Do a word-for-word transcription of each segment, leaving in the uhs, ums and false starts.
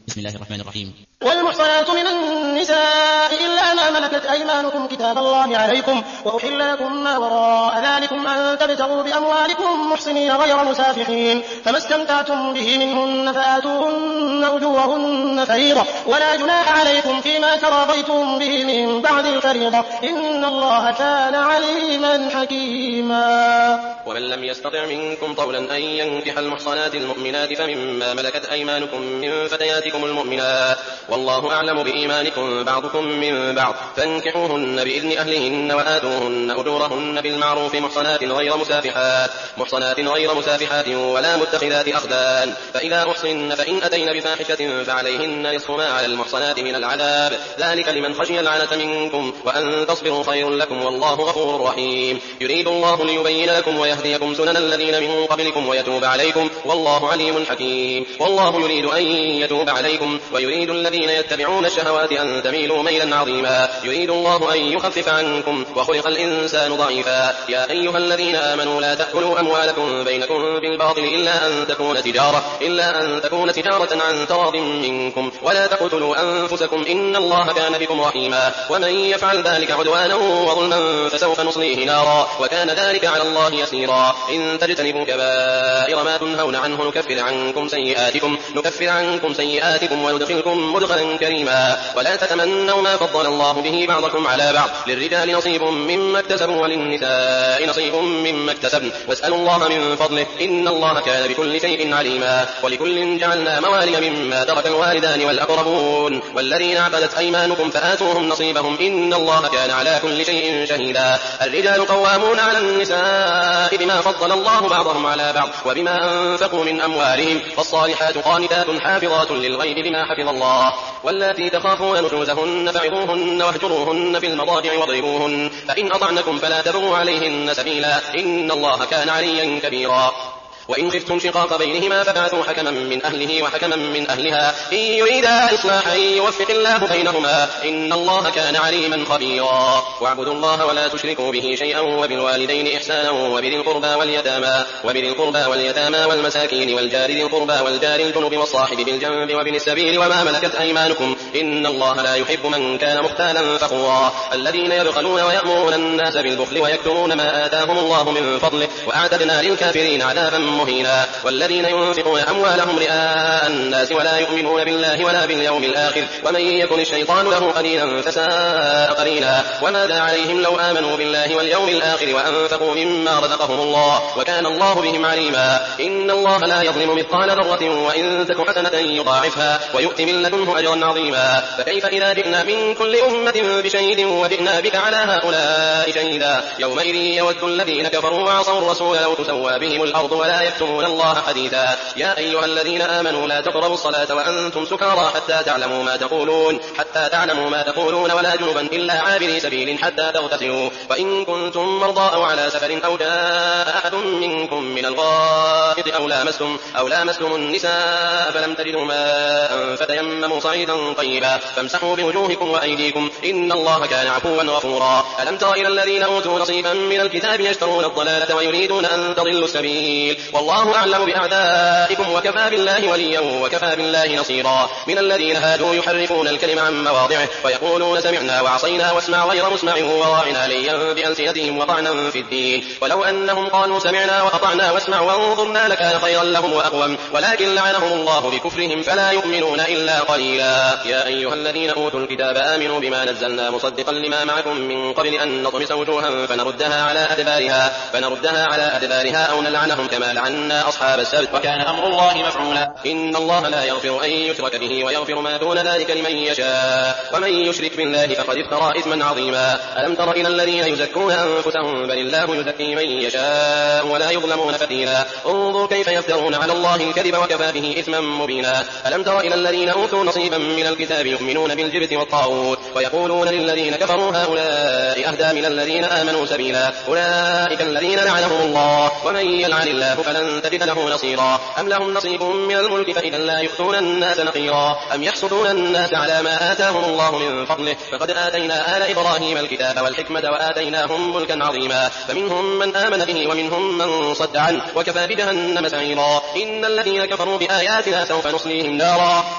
بسم الله الرحمن الرحيم. والمحصنات من النساء إلا ما ملكت أيمانكم كتاب الله عليكم، وأحل لكم ما وراء ذلكم أن تبتغوا بأموالكم محصنين غير مسافحين، فما استمتعتم به منهن فآتوهن أجورهن فريضة، ولا جناح عليكم فيما تراضيتم به من بعد الفريضة، إن الله كان عليما حكيما. ومن لم يستطع منكم طولا أن ينكح المحصنات المؤمنات فمما ملكت أيمانكم من فتياتكم المؤمنات، والله أعلم بإيمانكم بعضكم من بعض، فانكحوهن بإذن أهلهن وآتوهن أجورهن بالمعروف محصنات غير مسافحات محصنات غير مسافحات ولا متخذات أخدان، فإذا أحصن فإن أتين بفاحشة فعليهن نصف ما على المحصنات من العذاب، ذلك لمن خشي العنة منكم، وأن تصبروا خير لكم والله غفور رحيم. يريد الله ليبين لكم ويهديكم سنن الذين من قبلكم ويتوب عليكم، والله عليم حكيم. والله يريد أن يتوب عليكم ويريد الذين يتبعون الشهوات أن تميلوا ميلا عظيما. يريد الله أن يخفف عنكم وخلق الإنسان ضعيفا. يا أيها الذين آمنوا لا تأكلوا أموالكم بينكم بالباطل إلا أن تكون تجارة إلا أن تكون تجارة عن تراض منكم، ولا تقتلوا أنفسكم إن الله كان بكم رحيما. ومن يفعل ذلك عدوانا وظلما فسوف نصليه نارا، وكان ذلك على الله يسيرا. إن تجتنبوا كبائر ما تنهون عنه نكفر عنكم سيئاتكم نكفر عنكم سيئاتكم وندخلكم مدخلا كريما. ولا تتمنوا ما فضل الله به بعضكم على بعض، للرجال نصيب مما اكتسبوا وللنساء نصيب مما اكتسبن، واسألوا الله من فضله إن الله كان بكل شيء عليما. ولكل جعلنا موالي مما ترك الوالدان والأقربون والذين عقدت أيمانكم فآتوهم نصيبهم إن الله كان على كل شيء شهيدا. الرجال قوامون على النساء بما فضل الله بعضهم على بعض وبما أنفقوا من أموالهم، فالصالحات قانتات حافظات للغيب بما حفظ الله. واللاتي تخافون نشوزهن فعظوهن واهجروهن في المضاجع واضربوهن، فإن أطعنكم فلا تبغوا عليهن سبيلا إن الله كان عليا كبيرا. وإن خفتم شقاق بينهما فبعثوا حكما من أهله وحكما من أهلها إن يريدا إصلاحا يوفق الله بينهما إن الله كان عليما خبيرا. واعبدوا الله ولا تشركوا به شيئا وبالوالدين إحسانا وبذي القربى واليتامى وبذي القربى واليتامى والمساكين والجار ذي القربى والجار الجنب والصاحب بالجنب وابن السبيل وما ملكت أيمانكم إن الله لا يحب من كان مختالا فخورا. الذين يبخلون ويأمرون الناس بالبخل ويكتمون ما آتاهم الله من فضله وأعتدنا للكافرين عذابا مهينا. والذين ينفقون أموالهم رئاء الناس ولا يؤمنون بالله ولا باليوم الآخر ومن يكن الشيطان له قرينا فساء قرينا. وماذا عليهم لو آمنوا بالله واليوم الآخر وأنفقوا مما رزقهم الله وكان الله بهم عليما. إن الله لا يظلم مثقال ذرة وإن تك حسنة يضاعفها ويؤت من لدنه أجرا عظيما. فكيف إذا جئنا من كل أمة بشهيد وجئنا بك على هؤلاء شهيدا يومئذ يود الذين كفروا وعصوا الرسول لو تسوى بهم الأرض ولا يكتمون الله حديثا. يا أيها الذين آمنوا لا تقربوا الصلاة وأنتم سكارى حتى تعلموا ما تقولون حتى تعلموا ما تقولون ولا جنبا إلا عابري سبيل حتى تغتسلوا وإن كنتم مرضى أو على سفر أو جاء أحد منكم من الغائط أو لامستم أو لامستم النساء فلم تجدوا ماء فتيمموا صعيدا طيبا فامسحوا بوجوهكم وأيديكم إن الله كان عفوا غفورا. ألم تر إلى الذين أوتوا نصيبا من الكتاب يشترون الضلالة ويريدون أن تضلوا السبيل والله أعلم بأعدائكم وكفى بالله وليا وكفى بالله نصيرا. من الذين هادوا يحرفون الكلم عن مواضعه ويقولون سمعنا وعصينا واسمع غير مسمع وراعنا ليا بألسنتهم وطعنا في الدين ولو أنهم قالوا سمعنا وأطعنا واسمع وانظرنا لكان خيرا لهم وأقوم ولكن لعنهم الله بكفرهم فلا يؤمنون إلا قليلا. يا أيها الذين أوتوا الكتاب آمنوا بما نزلنا مصدقا لما معكم من قبل أن نطمس وجوها فنردها على أدبارها فنردها على أدبارها أو نلعنهم كما لعنا أصحاب السبت وكان أمر الله مفعولا. إن الله لا يغفر أن يشرك به ويغفر ما دون ذلك لمن يشاء ومن يشرك بالله فقد افترى إثما عظيما. ألم تر إلى الذين يزكون أنفسهم بل الله يزكي من يشاء ولا يظلمون فتيلا. انظر كيف يفترون على الله الكذب وكفى به إثما مبينا. ألم تر إلى الذين أوتوا نصيبا من الكتاب يؤمنون بالجبت والطاغوت ويقولون للذين كفروا هؤلاء أهدى من الذين آمنوا سبيلا. أولئك الذين لعنهم الله ومن يلعن الله فلن تجد له نصيرا. أم لهم نصيب من الملك فإذا لا يؤتون الناس نقيرا. أم يحسدون الناس على ما آتاهم الله من فضله فقد آتينا آل إبراهيم الكتاب والحكمة وآتيناهم ملكا عظيما. فمنهم من آمن به ومنهم من صد عنه وكفى بجهنم سعيرا. إن الذين كفروا بآياتنا سوف نصليهم نارا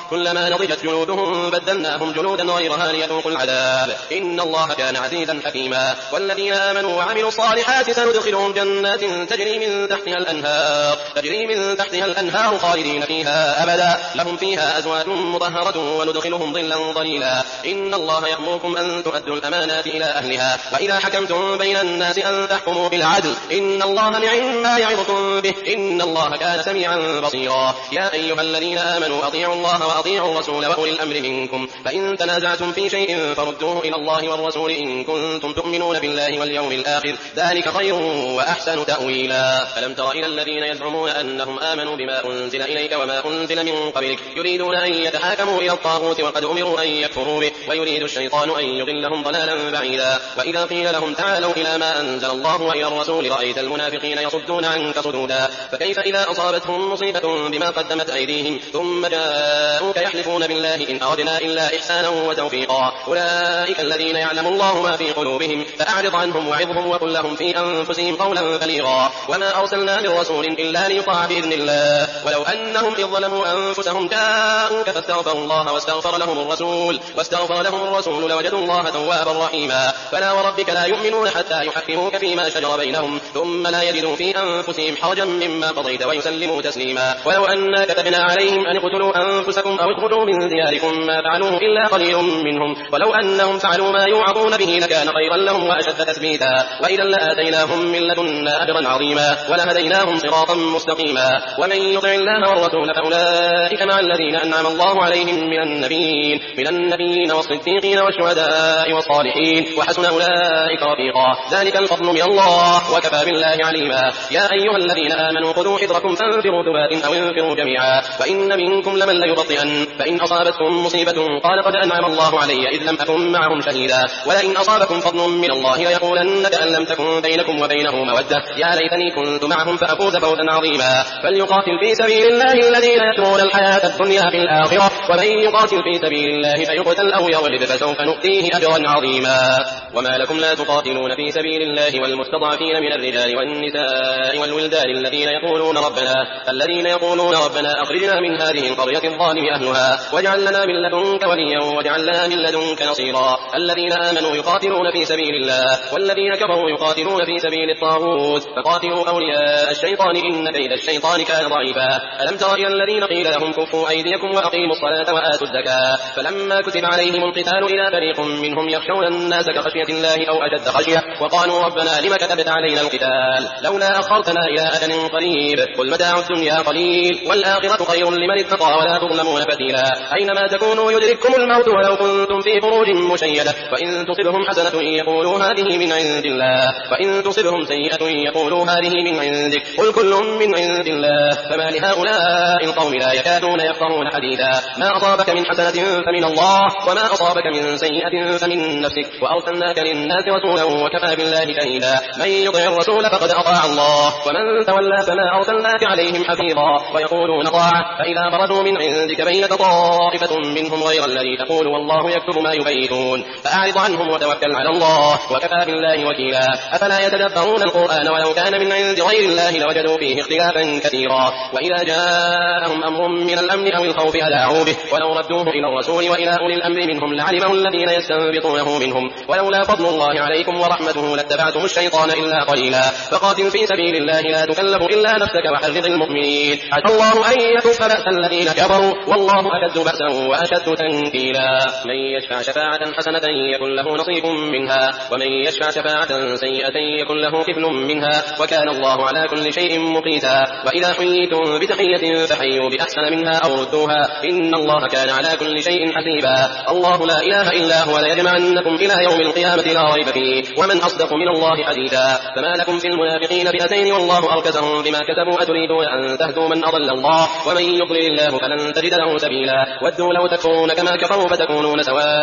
كلما نضجت جلودهم بدلناهم جلودا غيرها ليذوقوا العذاب إن الله كان عزيزا حكيما والذين آمنوا وعملوا الصالحات سندخلهم جنات تجري من تحتها الأنهار تجري من تحتها الأنهار خالدين فيها أبدا لهم فيها أزواج مطهرة وندخلهم ظلا ظليلا إن الله يأمركم أن تؤدوا الأمانات إلى أهلها وإذا حكمتم بين الناس أن تحكموا بالعدل إن الله نعم ما يعظكم به إن الله كان سميعا بصيرا يا أيها الذين آمنوا أطيعوا الله وأطيعوا الرسول وأولي الأمر منكم فإن تنازعتم في شيء فردوه إلى الله والرسول إن كنتم تؤمنون بالله واليوم الآخر ذلك خير وأحسن تأويلا ألم تر إلى الذين يزعمون أنهم آمنوا بما أنزل إليك وما أنزل من قبلك يريدون أن يتحاكموا إلى الطاغوت وقد أمروا أن يكفروا به ويريد الشيطان أن يضلهم ضلالا بعيدا وإذا قيل لهم تعالوا إلى ما أنزل الله وإلى الرسول رأيت المنافقين يصدون عنك صدودا فكيف إذا أصابتهم مصيبة بما قدمت أيديهم ثم جاءوك يحلفون بالله إن أردنا إلا إحسانا وتوفيقا أولئك الذين يعلم الله ما في قلوبهم فأعرض عنهم وعظهم وقل لهم في أنفسهم قولا بليغا وما أرسلنا من رسول إلا ليطاع بإذن الله ولو أنهم إذ ظلموا أنفسهم جاءوك فاستغفروا الله واستغفر لهم الرسول واستغفر لهم الرسول لوجدوا الله توابا رحيما فلا وربك لا يؤمنون حتى يحكموك فيما شجر بينهم ثم لا يجدوا في أنفسهم حرجا مما قضيت ويسلموا تسليما ولو أنا كتبنا عليهم أن اقتلوا أنفسكم أو اخرجوا من دياركم ما فعلوه إلا قليل منهم ولو أنهم فعلوا ما يوعظون به لكان خيرا لهم وأشد تثبيتا وإذا لآتيناهم من لدنا أجرا عظيما ولهديناهم صراطا مستقيما ومن يطع الله والرسول فأولئك مع الذين أنعم الله عليهم من النبيين من النبيين والصديقين والشهداء والصالحين وحسن أولئك رفيقا ذلك الفضل من الله وكفى بالله عليما يا أيها الذين آمنوا خذوا حذركم فانفروا ثبات أو انفروا جميعا وإن منكم لمن ليبطئن فإن أصابتكم مصيبة قال قد أنعم الله علي إذ لم أكن معهم شهيدا ولئن أصابكم فضل من الله ليقولن كأن لم تكن بينكم وبينه مودة يا ليتني كنت معهم فأفوز فوزا عظيما فليقاتل في سبيل الله الذين يكرهون الحياة الدنيا في الآخرة ومن يقاتل في سبيل الله فيقتل أو يغلب فسوف نؤتيه أجرا عظيما وما لكم لا تقاتلون في سبيل الله والمستضعفين من الرجال والنساء والولدان الذين يقولون ربنا الذين يقولون ربنا أخرجنا من هذه القرية الظالم أهلها واجعل لنا من لدنك وليا واجعل لنا من لدنك نصيرا الذين آمنوا يقاتلون في سبيل الله والذين كفروا يقاتلون في سبيل الطاغوت فقاتلوا أولياء الشيطان إن كيد الشيطان كان ضعيفا ألم تر إلى الذين قيل لهم كفوا أيديكم وأقيموا الصلاة وآتوا الزكاة فلما كتب عليهم القتال إلى فريق منهم يخشون الناس كخشية الله أو أشد خشية وقالوا ربنا لم كتبت علينا القتال لولا أخرتنا إلى أجل قريب قل متاع الدنيا قليل والآخرة خير لمن اتقى ولا تظلمون فتيلا أينما تكونوا يدرككم الموت ولو كنتم في بروج مشيدة وإن تصبهم حسنة يقولوا هذه من عند الله وإن تصبهم سيئة يقولوا هذه من عندك قل كل من عند الله فما لهؤلاء القوم لا يكادون يفقهون حديثا ما أصابك من حسنة فمن الله وما أصابك من سيئة فمن نفسك وأرسلناك للناس رسولا وكفى بالله شهيدا من يطع الرسول فقد أطاع الله ومن تولى فما أرسلناك عليهم حفيظا ويقولون طاعة فإذا برزوا من عندك بينك طائفة منهم غير الذي تقول والله يكتب ما يبيتون فأعرض عنهم وتوكل على الله وكفى بالله وكيلا أفلا يتدبرون القرآن ولو كان من عند غير الله لوجدوا فيه اختلافا كثيرا وإذا جاءهم أمر من الأمن أو الخوف أذاعوا به ولو ردوه إلى الرسول وإلى أولي الأمر منهم لعلمه الذين يستنبطونه منهم ولولا فضل الله عليكم ورحمته لاتبعتم الشيطان إلا قليلا فقاتل في سبيل الله لا تكلف إلا نفسك وحرض المؤمنين عسى الله أن يكف بأس الذين كفروا والله أشد بأسا وأشد تنكيلا من يشفع شفاعة حسنة يكن له نصيب منها ومن يشفع شفاعة سيئة يكن له كفل منها وكان الله على كل شيء مقيتا وإذا حييتم بتحية فحيوا بأحسن منها أو ردوها إن الله كان على كل شيء حسيبا الله لا إله إلا هو ليجمعنكم إلى يوم القيامة لا ريب فيه ومن أصدق من الله حديثا فما لكم في المنافقين فئتين والله أركسهم بما كسبوا أتريدون أن تهدوا من أضل الله ومن يضلل الله فلن تجد له سبيلا ودوا لو تكفرون كما كفروا فتكونون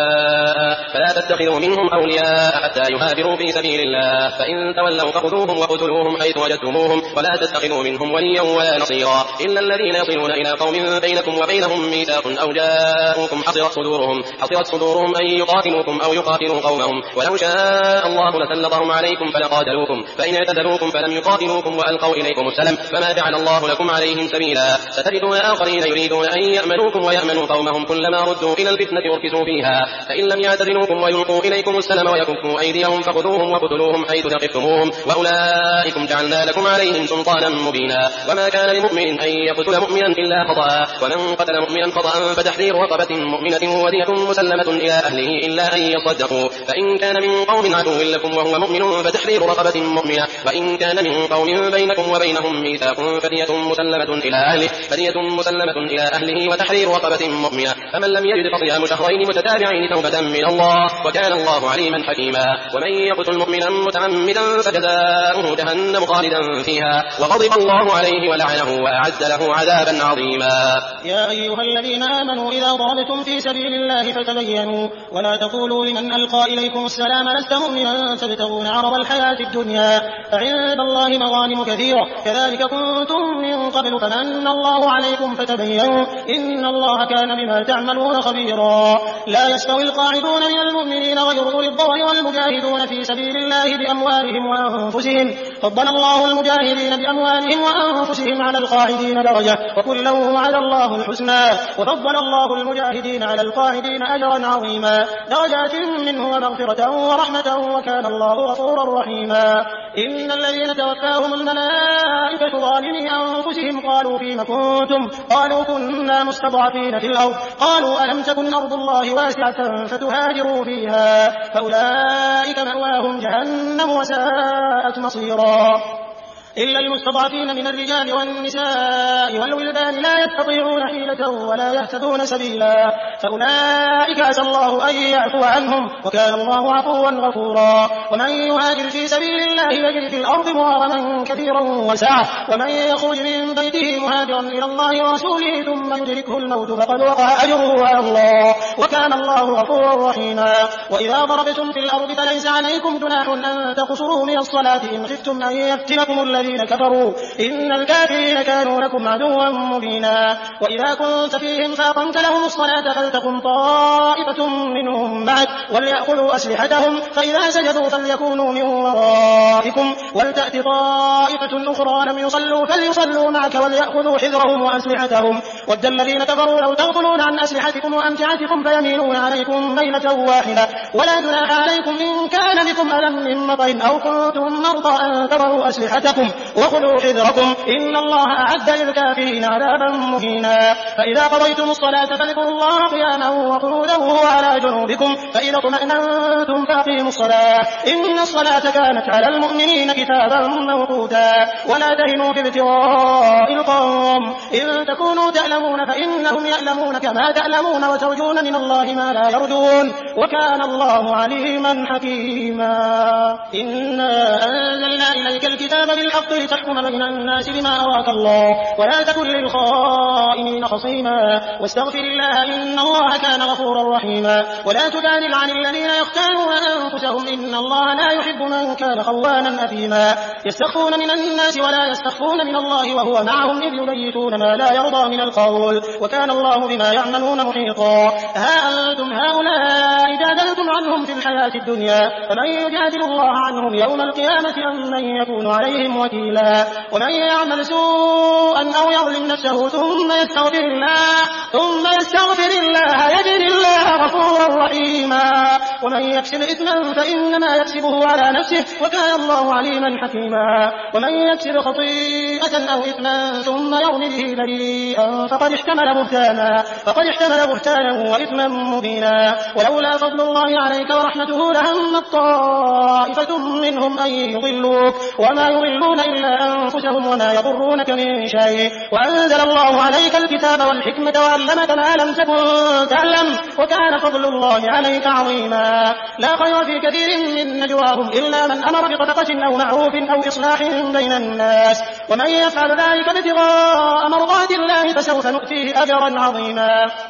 سواء فلا تتخذوا منهم أولياء حتى يهاجروا في سبيل الله فإن تولوا فخذوهم وقتلوهم حيث وجدتموهم ولا تتخذوا منهم وليا ولا نصيرا إلا الذين يصلون إلى قوم بينكم وبينهم ميثاق أو جاءوكم حصرت صدورهم حصرت صدورهم أن يقاتلوكم أو يقاتلوا قومهم ولو شاء الله لسلطهم عليكم فلقاتلوكم فإن الذين اعتزلوكم فلم يقاتلوكم وألقوا إليكم السلم فما جعل الله لكم عليهم سبيلا ستجدون آخرين يريدون أن يأمنوكم ويأمنوا قومهم كلما ردوا إلى الفتنة أركسوا فيها فإن لم يعتزلوكم ويلقوا إليكم السلم ويكفوا أيديهم فخذوهم وقتلوهم حيث ثقفتموهم وأولئكم جعلنا لكم عليهم سلطانا مبينا وما كان لمؤمن أن يقتل مؤمنا إلا خطأ ومن قتل مؤمنا خطأ فتحرير رقبة مؤمنة ودية مسلمة إلى أهله إلا أن يصدقوا فإن كان من قوم عدو لكم وهو مؤمن فتحرير رقبة مؤمنة وإن كان من قوم بينكم وبينهم ميثاق فدية مسلمة إلى أهله فدية مسلمة إلى أهله وتحرير رقبة مؤمنة فمن لم يجد فصيام شهرين متتابعين توبة من الله وكان الله عليما حكيما ومن يقتل مؤمنا متعمدا فجزاؤه جهنم خالدا فيها وغضب الله عليه ولعنه وأعد له عذابا عظيما. يا أيها الذين آمنوا إذا ضربتم في سبيل الله فتبينوا ولا تقولوا لمن ألقى إليكم السلام لست مؤمنا تبتغون عرض الحياة الدنيا فعند الله مغانم كثيرة كذلك كنتم من قبل فمن الله عليكم فتبينوا إن الله كان بما تعملون خبيرا. لا يستوي القاعدون من المؤمنين غير أولي الضرر والمجاهدون في سبيل الله بأموالهم وأنفسهم فضل الله المجاهدين بأموالهم وأنفسهم على القاعدين درجة وكلا وعد الله الحسنى وفضل الله المجاهدين على القاعدين أجرا عظيما درجات منه ومغفرة ورحمة وكان الله غفورا رحيما. إن الذين توفاهم الملائكة ظالمي أنفسهم قالوا فيم كنتم قالوا كنا مستضعفين في الأرض قالوا ألم تكن أرض الله واسعة فتهاجروا فيها فأولئك مأواهم جهنم وساءت مصيرا. إلا المستضعفين من الرجال والنساء والولدان لا يستطيعون حيلة ولا يهتدون سبيلا فأولئك عسى الله أن يعفو عنهم وكان الله عفوا غفورا. ومن يهاجر في سبيل الله يجد في الأرض مغرما كثيرا وسعة ومن يخرج من بيته مهاجرا إلى الله ورسوله ثم يدركه الموت فقد وقع أجره على الله وكان الله غفورا رحيما. وإذا ضربتم في الأرض فليس عليكم جناح أن تقصروا من الصلاة إن خفتم أن يفتنكم الذين كفروا إن الكافرين كانوا لكم عدوا مبينا. وإذا كنت فيهم فأقمت لهم الصلاة فلتقم طائفة منهم معك وليأخذوا أسلحتهم فإذا سجدوا فليكونوا من ورائكم ولتأت طائفة أخرى لم يصلوا فليصلوا معك وليأخذوا حذرهم وأسلحتهم ود الذين كفروا لو تغفلون عن أسلحتكم وأمتعتكم فيميلون عليكم ميلة واحدة ولا جناح عليكم إن كان بكم ألم من مطر أو كنتم مرضى أن تضعوا أسلحتكم وخذوا حذركم إن الله أعد للكافرين عذابا مهينا. فإذا قضيتم الصلاة فاذكروا الله قياما وقعودا وعلى جنوبكم فإذا اطمأننتم فأقيموا الصلاة إن الصلاة كانت على المؤمنين كتابا موقوتا. ولا تهنوا في ابتغاء القوم إن تكونوا تعلمون فإنهم يعلمون كما تعلمون وترجون من الله ما لا يرجون وكان الله عليما حكيما. إنا أنزلنا إليك الكتاب بالحق لتحكم بين الناس بما أراك الله ولا تكن للخائنين خصيما واستغفر الله إن الله كان غفورا رحيما. ولا تجادل عن الذين يختارون أنفسهم إن الله لا يحب من كان خوانا أثيما. يستخفون من الناس ولا يستخفون من الله وهو معهم إذ يبيتون ما لا يرضى من القول وكان الله بما يعملون محيطا. ها أنتم هؤلاء جادلتم عنهم في الحياة الدنيا فمن يجادل الله عنهم يوم القيامة أم من يكون عليهم وكيلا. ومن يعمل سوءا أو يظلم نفسه ثم يستغفر الله ثم يستغفر الله يجد الله غفورا رحيما. ومن يكسب إثما فإنما يكسبه على نفسه وكان الله عليما حكيما. ومن يكسب خطيئة أو إثما ثم يرمي به بريئا فقد احتمل بهتانا فقد احتمل بهتانا وإثما مبينا. ولولا فضل الله عليك ورحمته لهمت طائفة منهم أن يضلوك وما يضلون إلا أنفسهم وما يضرونك من شيء وأنزل الله عليك الكتاب والحكمة وعلمك ما لم تكن تعلم وكان فضل الله عليك عظيما. لا خير في كثير من نجواهم إلا من أمر بصدقة أو معروف أو إصلاح بين الناس ومن يفعل ذلك ابتغاء مرضات الله فسوف نؤتيه أجرا عظيما.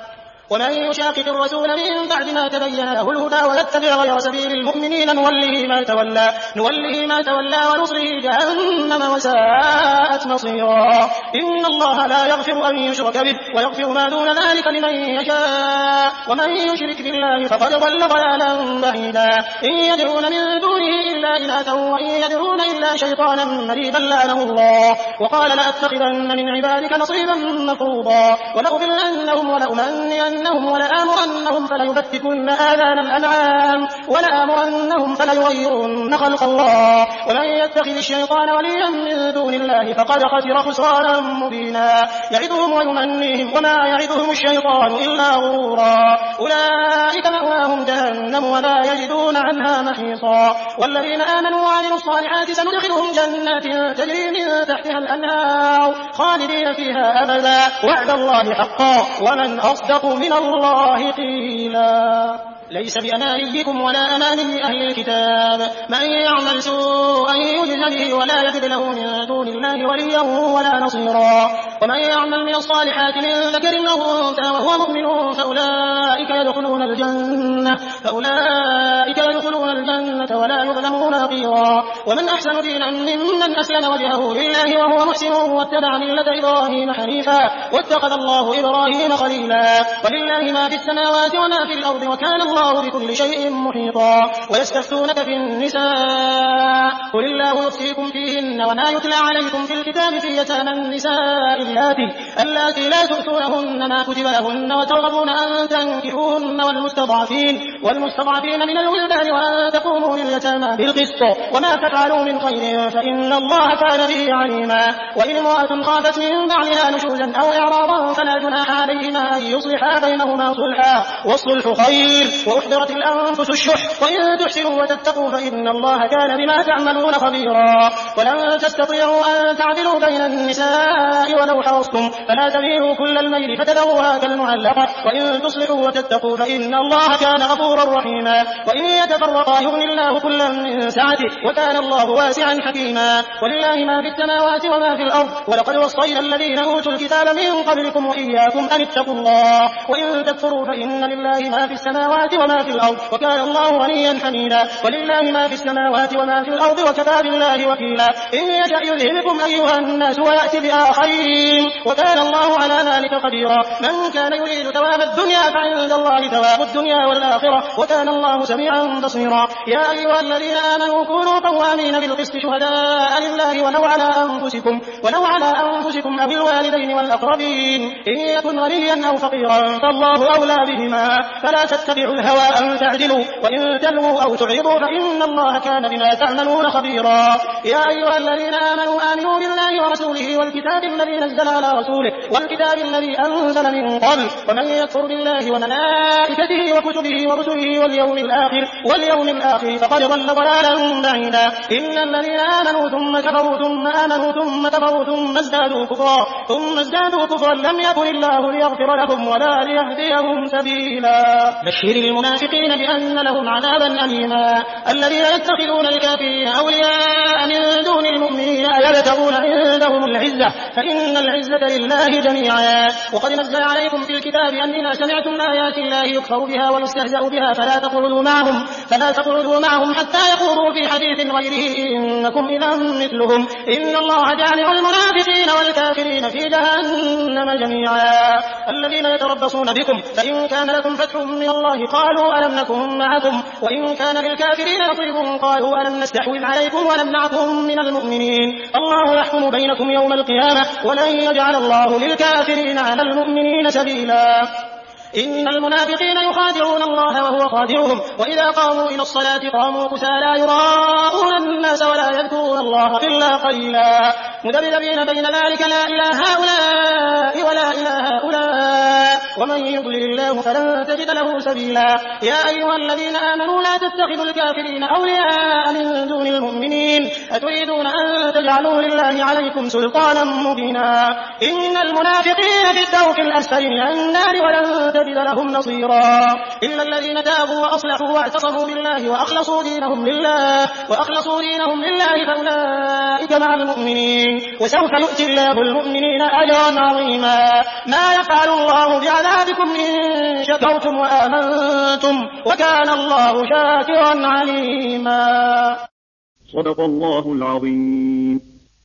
ومن يشاقق الرسول من بعد ما تبين له الهدى ويتبع غير سبيل المؤمنين نوله ما تولى نوله ما تولى ونصره جهنم وساءت مصيرا. إن الله لا يغفر أن يشرك به ويغفر ما دون ذلك لمن يشاء ومن يشرك بالله فقد ضل ضلالا بعيدا. إن يدعون من دونه إلا إناثا وإن يدعون إلا شيطانا مريدا لعنه الله وقال لأتخذن من عبادك نصيبا مفروضا ولأضلنهم ولأمنينهم ولآمرنهم فليبتكن آذان الأنعام ولآمرنهم فليغيرن خلق الله. ومن يتخذ الشيطان وليا من دون الله فقد خسر خسرانا مبينا. يعدهم ويمنيهم وما يعدهم الشيطان إلا غرورا. أولئك مأواهم جهنم ولا يجدون عنها محيصا. والذين آمنوا وعملوا الصالحات سندخلهم جنات تجري من تحتها الأنهار خالدين فيها أبدا وعد الله حقا ومن أصدق من الله قيلا. ليس بأمانيكم ولا أماني أهل الكتاب من يعمل سوءا يجز به ولا يجد له من دون الله وليا ولا نصيرا. ومن يعمل من الصالحات من ذكر أو أنثى وهو مؤمن فأولئك يدخلون الجنة فأولئك يدخلون الجنة ولا يظلمون نقيرا. ومن أحسن دينا ممن أسلم وجهه لله وهو محسن واتبع ملة إبراهيم حنيفا واتخذ الله إبراهيم خليلا. ولله ما في السماوات وما في الأرض وكان الله بكل شيء محيطا. ويستفتونك في النساء قل الله يفتيكم فيهن وما يتلى عليكم في الكتاب في يتامى النساء اللاتي اللاتي لا تؤتونهن ما كتب لهن وترغبون أن تنكحوهن والمستضعفين والمستضعفين من الولدان وأن تقوموا لليتامى بالقسط وما تفعلوا من خير فإن الله كان به عليما. وإن امرأة خافت من بعلها نشوزا أو إعراضا فلا جناح عليهما أن يصلحا بينهما صلحا والصلح خير. وأحضرت الأنفس الشح وإن تحسنوا وتتقوا فإن الله كان بما تعملون خبيرا. ولن تستطيعوا أن تعدلوا بين النساء ولو حرصتم فلا تميلوا كل الميل فتذروها كالمعلقة وإن تصلحوا وتتقوا فإن الله كان غفورا رحيما. وإن يتفرقا يغني الله كلا من سعته وكان الله واسعا حكيما. ولله ما في السماوات وما في الأرض ولقد وصينا الذين أوتوا الكتاب من قبلكم وإياكم أن اتقوا الله وإن تكفروا فإن لله ما في السماوات وما في الأرض وكان الله غنيا حميدا. ولله ما في السماوات وما في الأرض وكفى بالله وكيلا. إن يشأ يذهبكم أيها الناس ويأتي بآخرين وكان الله على ذلك قديرا. من كان يريد ثواب الدنيا فعند الله ثواب الدنيا والآخرة وكان الله سميعا بصيرا. يا أيها الذين آمنوا كونوا قوامين بالقسط شهداء لله ولو على أنفسكم ولو على أنفسكم أو الوالدين والأقربين إن يكن غنيا أو فقيرا فالله أولى بهما فلا تتبعوا الهوى أن تعدلوا وإن تلووا أو تعرضوا فإن الله كان بما تعملون خبيرا. يا أيها الذين آمنوا آمنوا بالله ورسوله والكتاب الذي نزل على رسوله والكتاب الذي أنزل من قبل ومن يكفر بالله وملائكته وكتبه ورسله واليوم الآخر واليوم الآخر فقد ضل ضلالا بعيدا. إن الذين آمنوا ثم كفروا ثم آمنوا ثم كفروا ثم ازدادوا كفرا ثم ازدادوا كفرا لم يكن الله ليغفر لهم ولا ليهديهم سبيلا. بشر المنافقين بأن لهم عذابا أليما. الذين يتخذون الكافرين أولياء من دون المؤمنين أيبتغون عندهم العزة فإن العزة لله جميعا. وقد نزل عليكم في الكتاب أن إذا سمعتم آيات الله يكفر بها ويستهزأ بها فلا تقعدوا معهم فلا تقعدوا معهم حتى يخوضوا في حديث غيره إنكم إذا مثلهم إن الله جامع المنافقين والكافرين في جهنم جميعا. الذين يتربصون بكم فإن كان لكم فتح من الله قالوا ألم نكن معكم وإن كان للكافرين نصيب قالوا ألم نستحوذ عليكم ونمنعكم من المؤمنين الله يحكم بينكم يوم القيامة ولن يجعل الله للكافرين على المؤمنين سبيلا. إن المنافقين يخادعون الله وهو خادعهم وإذا قاموا إلى الصلاة قاموا كسالى يراءون الناس ولا يذكرون الله إلا قليلا مذبذبين بين ذلك لا إله هؤلاء ولا إله هؤلاء ومن يضلل الله فلن تجد له سبيلا. يا أيها الذين آمنوا لا تتخذوا الكافرين أولياء من دون المؤمنين أتريدون أن تجعلوا لله عليكم سلطانا مبينا. إن المنافقين في الدرك الأسفل من النار ولن تجد لهم نصيرا إلا الذين تابوا وأصلحوا واعتصموا بالله وأخلصوا دينهم لله وأخلصوا دينهم لله فأولئك مع المؤمنين وسوف يؤتي الله المؤمنين أجرا عظيما. ما يفعل الله بعذابكم أزواجكم إن شكرتم وآمنتم وكان الله شاكرا عليما. صدق الله العظيم.